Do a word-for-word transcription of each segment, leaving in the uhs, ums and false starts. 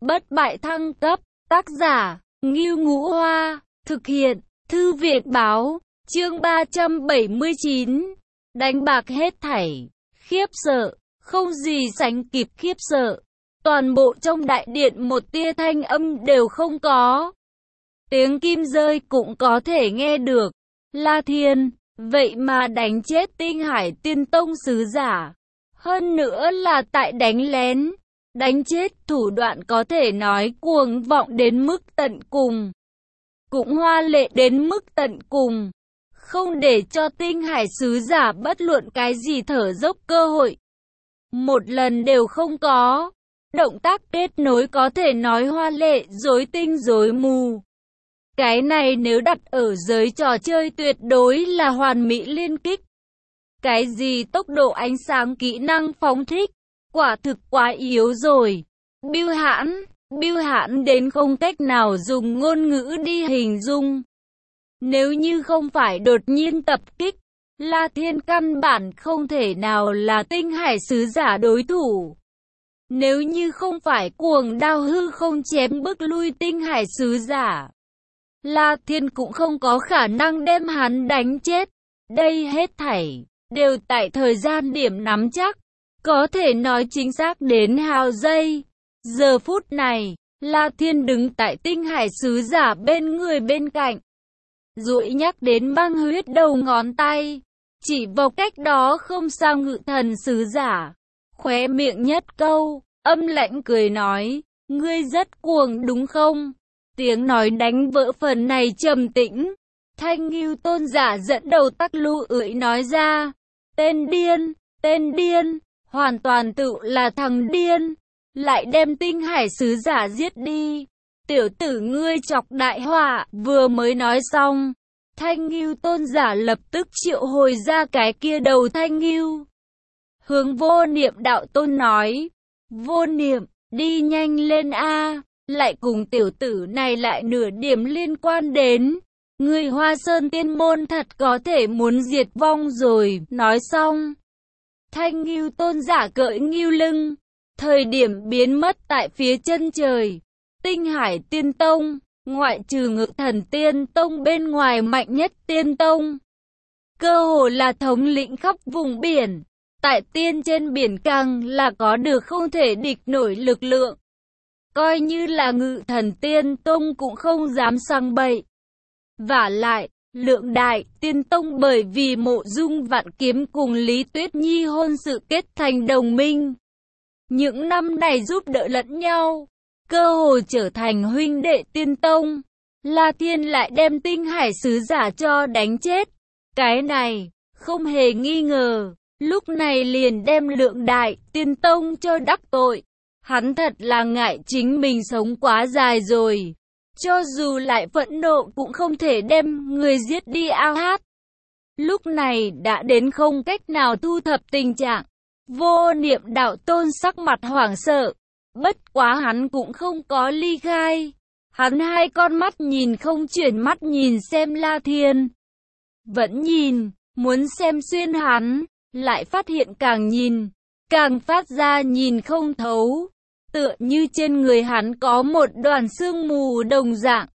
Bất bại thăng cấp, tác giả, Ngưu Ngũ Hoa, thực hiện, Thư viện Báo, chương ba trăm bảy mươi chín, đánh bạc hết thảy, khiếp sợ, không gì sánh kịp khiếp sợ, toàn bộ trong đại điện một tia thanh âm đều không có. Tiếng kim rơi cũng có thể nghe được, La Thiên, vậy mà đánh chết Tinh Hải Tiên Tông sứ giả, hơn nữa là tại đánh lén. Đánh chết thủ đoạn có thể nói cuồng vọng đến mức tận cùng, cũng hoa lệ đến mức tận cùng, không để cho Tinh Hải sứ giả bất luận cái gì thở dốc cơ hội. Một lần đều không có. Động tác kết nối có thể nói hoa lệ, rối tinh rối mù. Cái này nếu đặt ở giới trò chơi tuyệt đối là hoàn mỹ liên kích. Cái gì tốc độ ánh sáng, kỹ năng phóng thích, quả thực quá yếu rồi. Bưu hãn, bưu hãn đến không cách nào dùng ngôn ngữ đi hình dung. Nếu như không phải đột nhiên tập kích, La Thiên căn bản không thể nào là Tinh Hải sứ giả đối thủ. Nếu như không phải cuồng đao hư không chém bức lui Tinh Hải sứ giả, La Thiên cũng không có khả năng đem hắn đánh chết. Đây hết thảy đều tại thời gian điểm nắm chắc, có thể nói chính xác đến hào giây. Giờ phút này, La Thiên đứng tại Tinh Hải sứ giả bên người bên cạnh, duỗi nhắc đến băng huyết đầu ngón tay, chỉ vào cách đó không xa Ngự Thần sứ giả, khóe miệng nhất câu, âm lãnh cười nói, ngươi rất cuồng đúng không? Tiếng nói đánh vỡ phần này trầm tĩnh. Thanh Ngưu tôn giả dẫn đầu Tắc Lu ưỡi nói ra, tên điên, tên điên, hoàn toàn tự là thằng điên, lại đem Tinh Hải sứ giả giết đi. Tiểu tử ngươi chọc đại họa. Vừa mới nói xong, Thanh Ngưu tôn giả lập tức triệu hồi ra cái kia đầu Thanh Ngưu, hướng Vô Niệm đạo tôn nói, Vô Niệm, đi nhanh lên a, lại cùng tiểu tử này lại nửa điểm liên quan đến. Người Hoa Sơn Tiên môn thật có thể muốn diệt vong rồi. Nói xong, Thanh Ngưu tôn giả cởi ngưu lưng, thời điểm biến mất tại phía chân trời. Tinh Hải Tiên Tông, ngoại trừ Ngự Thần Tiên Tông bên ngoài mạnh nhất Tiên Tông, cơ hồ là thống lĩnh khắp vùng biển. Tại tiên trên biển càng là có được không thể địch nổi lực lượng. Coi như là Ngự Thần Tiên Tông cũng không dám sang bậy. Vả lại, Lượng Đại Tiên Tông bởi vì Mộ Dung Vạn Kiếm cùng Lý Tuyết Nhi hôn sự kết thành đồng minh. Những năm này giúp đỡ lẫn nhau, cơ hồ trở thành huynh đệ Tiên Tông. La Thiên lại đem Tinh Hải sứ giả cho đánh chết. Cái này, không hề nghi ngờ, lúc này liền đem Lượng Đại Tiên Tông cho đắc tội. Hắn thật là ngại chính mình sống quá dài rồi. Cho dù lại phẫn nộ cũng không thể đem người giết đi a hát. Lúc này đã đến không cách nào thu thập tình trạng. Vô Niệm đạo tôn sắc mặt hoảng sợ. Bất quá hắn cũng không có ly khai. Hắn hai con mắt nhìn không chuyển mắt nhìn xem La Thiên. Vẫn nhìn, muốn xem xuyên hắn, lại phát hiện càng nhìn, càng phát ra nhìn không thấu. Tựa như trên người hắn có một đoàn sương mù đồng dạng.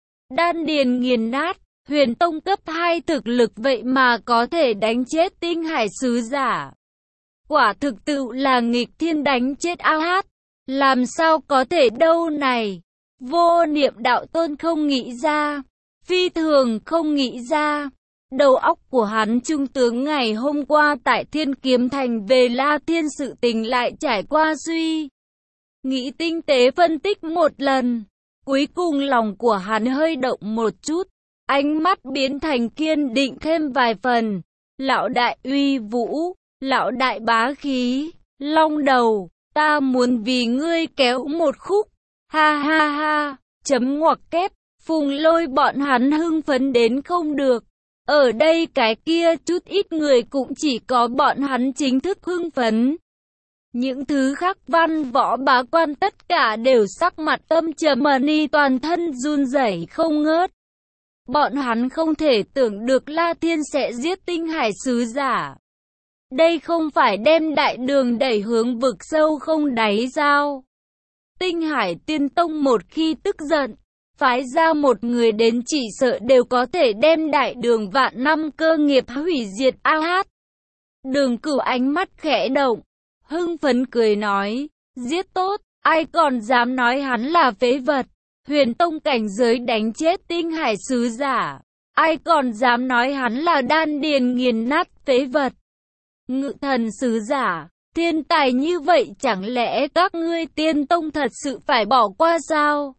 Đan điền nghiền nát, huyền tông cấp hai thực lực vậy mà có thể đánh chết Tinh Hải sứ giả. Quả thực tự là nghịch thiên đánh chết a hát. Làm sao có thể đâu này? Vô Niệm đạo tôn không nghĩ ra. Phi thường không nghĩ ra. Đầu óc của hắn trung tướng ngày hôm qua tại Thiên Kiếm Thành về La Thiên sự tình lại trải qua suy nghĩ tinh tế phân tích một lần, cuối cùng lòng của hắn hơi động một chút, ánh mắt biến thành kiên định thêm vài phần. Lão đại uy vũ, lão đại bá khí, long đầu, ta muốn vì ngươi kéo một khúc, ha ha ha, chấm ngoặc kép. Phùng Lôi bọn hắn hưng phấn đến không được. Ở đây cái kia chút ít người cũng chỉ có bọn hắn chính thức hưng phấn. Những thứ khác văn võ bá quan tất cả đều sắc mặt âm trầm mani, toàn thân run rẩy không ngớt. Bọn hắn không thể tưởng được La Thiên sẽ giết Tinh Hải sứ giả. Đây không phải đem đại đường đẩy hướng vực sâu không đáy sao? Tinh Hải Tiên Tông một khi tức giận, phái ra một người đến chỉ sợ đều có thể đem đại đường vạn năm cơ nghiệp hủy diệt. A hát. Đường Cửu ánh mắt khẽ động, hưng phấn cười nói, giết tốt, ai còn dám nói hắn là phế vật. Huyền Tông cảnh giới đánh chết Tinh Hải sứ giả, ai còn dám nói hắn là đan điền nghiền nát phế vật. Ngự thần sứ giả, thiên tài như vậy chẳng lẽ các ngươi Tiên Tông thật sự phải bỏ qua sao?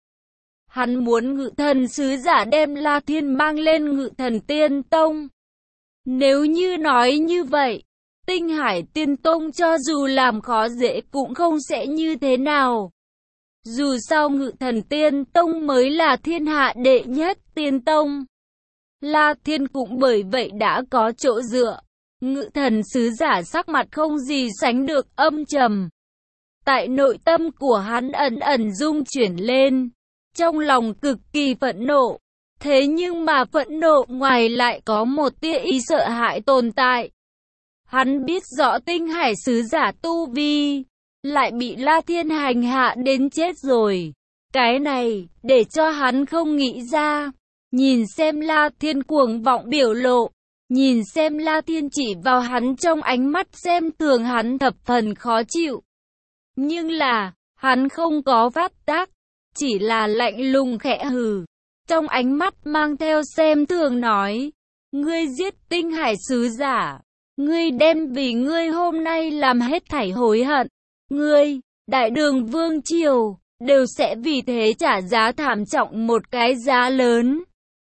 Hắn muốn ngự thần sứ giả đem La Thiên mang lên ngự thần Tiên Tông. Nếu như nói như vậy, Tinh Hải Tiên Tông cho dù làm khó dễ cũng không sẽ như thế nào. Dù sao ngự thần Tiên Tông mới là thiên hạ đệ nhất Tiên Tông. La Thiên cũng bởi vậy đã có chỗ dựa. Ngự thần sứ giả sắc mặt không gì sánh được âm trầm. Tại nội tâm của hắn ẩn ẩn rung chuyển lên. Trong lòng cực kỳ phẫn nộ. Thế nhưng mà phẫn nộ ngoài lại có một tia ý sợ hãi tồn tại. Hắn biết rõ Tinh Hải sứ giả tu vi lại bị La Thiên hành hạ đến chết rồi. Cái này để cho hắn không nghĩ ra. Nhìn xem La Thiên cuồng vọng biểu lộ, nhìn xem La Thiên chỉ vào hắn trong ánh mắt xem thường hắn thập phần khó chịu. Nhưng là, hắn không có phát tác, chỉ là lạnh lùng khẽ hừ. Trong ánh mắt mang theo xem thường nói, ngươi giết Tinh Hải sứ giả, ngươi đem vì ngươi hôm nay làm hết thảy hối hận. Ngươi, Đại Đường Vương Triều, đều sẽ vì thế trả giá thảm trọng một cái giá lớn.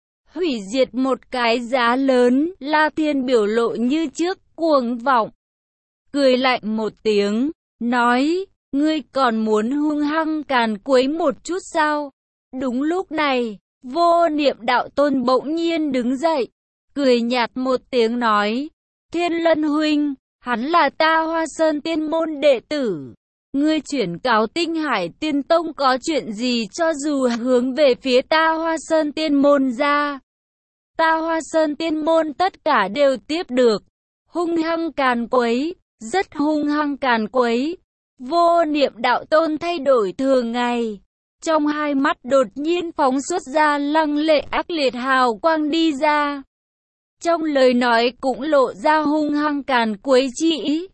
Hủy diệt một cái giá lớn, La Thiên biểu lộ như trước cuồng vọng. Cười lạnh một tiếng, nói, ngươi còn muốn hung hăng càn quấy một chút sao? Đúng lúc này, Vô Niệm Đạo Tôn bỗng nhiên đứng dậy, cười nhạt một tiếng nói, Thiên Lân huynh, hắn là ta Hoa Sơn Tiên môn đệ tử. Ngươi chuyển cáo Tinh Hải Tiên Tông có chuyện gì cho dù hướng về phía ta Hoa Sơn Tiên môn ra. Ta Hoa Sơn Tiên môn tất cả đều tiếp được. Hung hăng càn quấy, rất hung hăng càn quấy. Vô Niệm Đạo Tôn thay đổi thường ngày. Trong hai mắt đột nhiên phóng xuất ra lăng lệ ác liệt hào quang đi ra. Trong lời nói cũng lộ ra hung hăng càn quấy chi ý.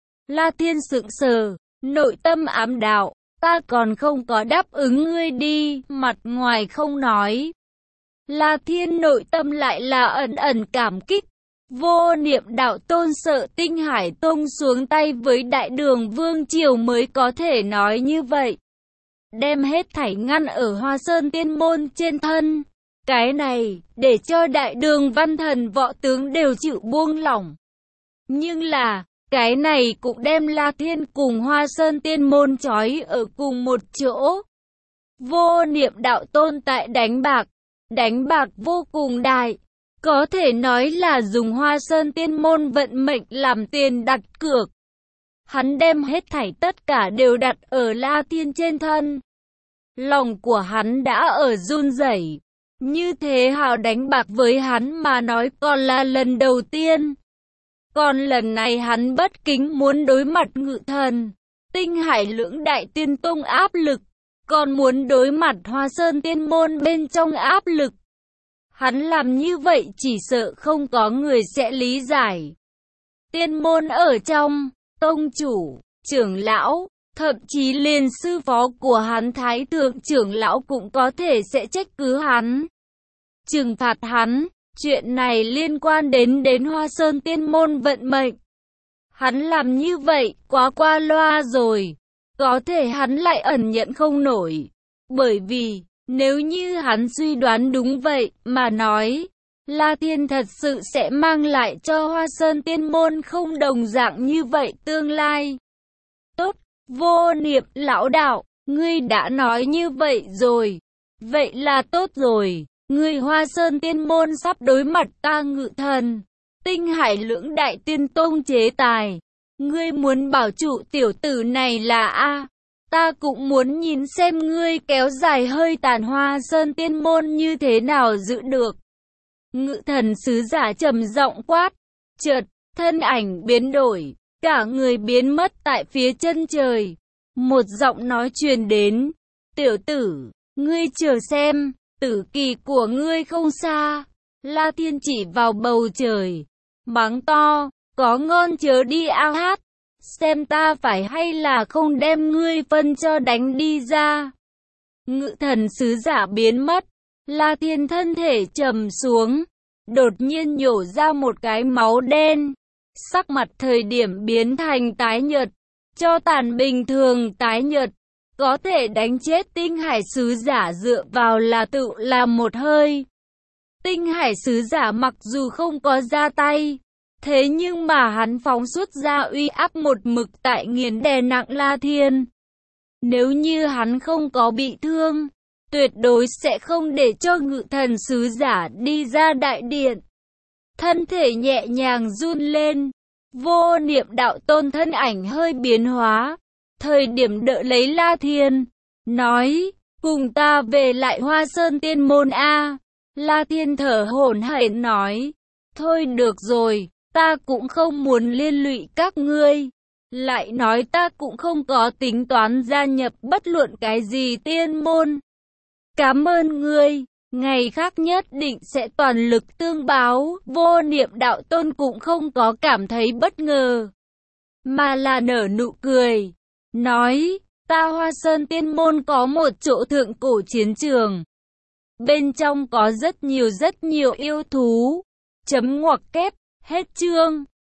La Thiên sững sờ, nội tâm ám đạo, ta còn không có đáp ứng ngươi đi, mặt ngoài không nói. La Thiên nội tâm lại là ẩn ẩn cảm kích. Vô Niệm Đạo Tôn sợ Tinh Hải Tông xuống tay với Đại Đường Vương Triều mới có thể nói như vậy. Đem hết thảy ngăn ở Hoa Sơn Tiên môn trên thân. Cái này, để cho Đại Đường văn thần võ tướng đều chịu buông lỏng. Nhưng là, cái này cũng đem La Thiên cùng Hoa Sơn Tiên môn trói ở cùng một chỗ. Vô Niệm Đạo Tôn tại đánh bạc, đánh bạc vô cùng đại. Có thể nói là dùng Hoa Sơn Tiên môn vận mệnh làm tiền đặt cược. Hắn đem hết thảy tất cả đều đặt ở La Thiên trên thân. Lòng của hắn đã ở run rẩy. Như thế hào đánh bạc với hắn mà nói còn là lần đầu tiên. Còn lần này hắn bất kính muốn đối mặt ngự thần, Tinh Hải lưỡng đại tiên tông áp lực, còn muốn đối mặt Hoa Sơn Tiên môn bên trong áp lực. Hắn làm như vậy chỉ sợ không có người sẽ lý giải. Tiên môn ở trong, tông chủ, trưởng lão, thậm chí liền sư phó của hắn Thái Thượng trưởng lão cũng có thể sẽ trách cứ hắn, trừng phạt hắn. Chuyện này liên quan đến đến Hoa Sơn Tiên môn vận mệnh. Hắn làm như vậy quá qua loa rồi. Có thể hắn lại ẩn nhận không nổi. Bởi vì, nếu như hắn suy đoán đúng vậy mà nói, La Thiên thật sự sẽ mang lại cho Hoa Sơn Tiên môn không đồng dạng như vậy tương lai. Tốt, Vô Niệm lão đạo, ngươi đã nói như vậy rồi. Vậy là tốt rồi. Người Hoa Sơn Tiên môn sắp đối mặt ta ngự thần, Tinh Hải lưỡng đại tiên tông chế tài. Ngươi muốn bảo trụ tiểu tử này là A. Ta cũng muốn nhìn xem ngươi kéo dài hơi tàn Hoa Sơn Tiên môn như thế nào giữ được. Ngự thần sứ giả trầm giọng quát. Chợt, thân ảnh biến đổi, cả người biến mất tại phía chân trời. một giọng nói truyền đến, tiểu tử, ngươi chờ xem, tử kỳ của ngươi không xa. La Thiên chỉ vào bầu trời, mắng to, có ngon chớ đi ao hát, xem ta phải hay là không đem ngươi phân cho đánh đi ra. Ngự thần sứ giả biến mất, La Thiên thân thể trầm xuống, đột nhiên nhổ ra một cái máu đen, sắc mặt thời điểm biến thành tái nhợt, cho tàn bình thường tái nhợt, có thể đánh chết tinh hải sứ giả dựa vào là tự làm một hơi. Tinh hải sứ giả mặc dù không có ra tay, thế nhưng mà hắn phóng xuất ra uy áp một mực tại nghiền đè nặng La Thiên. Nếu như hắn không có bị thương, tuyệt đối sẽ không để cho ngự thần sứ giả đi ra đại điện. Thân thể nhẹ nhàng run lên, vô niệm đạo tôn thân ảnh hơi biến hóa, thời điểm đỡ lấy La Thiên, nói, cùng ta về lại Hoa Sơn Tiên Môn A. La Thiên thở hổn hển nói, thôi được rồi, ta cũng không muốn liên lụy các ngươi. Lại nói ta cũng không có tính toán gia nhập bất luận cái gì tiên môn. Cảm ơn ngươi, ngày khác nhất định sẽ toàn lực tương báo. Vô niệm đạo tôn cũng không có cảm thấy bất ngờ, mà là nở nụ cười, nói, ta Hoa Sơn Tiên Môn có một chỗ thượng cổ chiến trường. Bên trong có rất nhiều rất nhiều yêu thú. Chấm ngoặc kép, hết chương.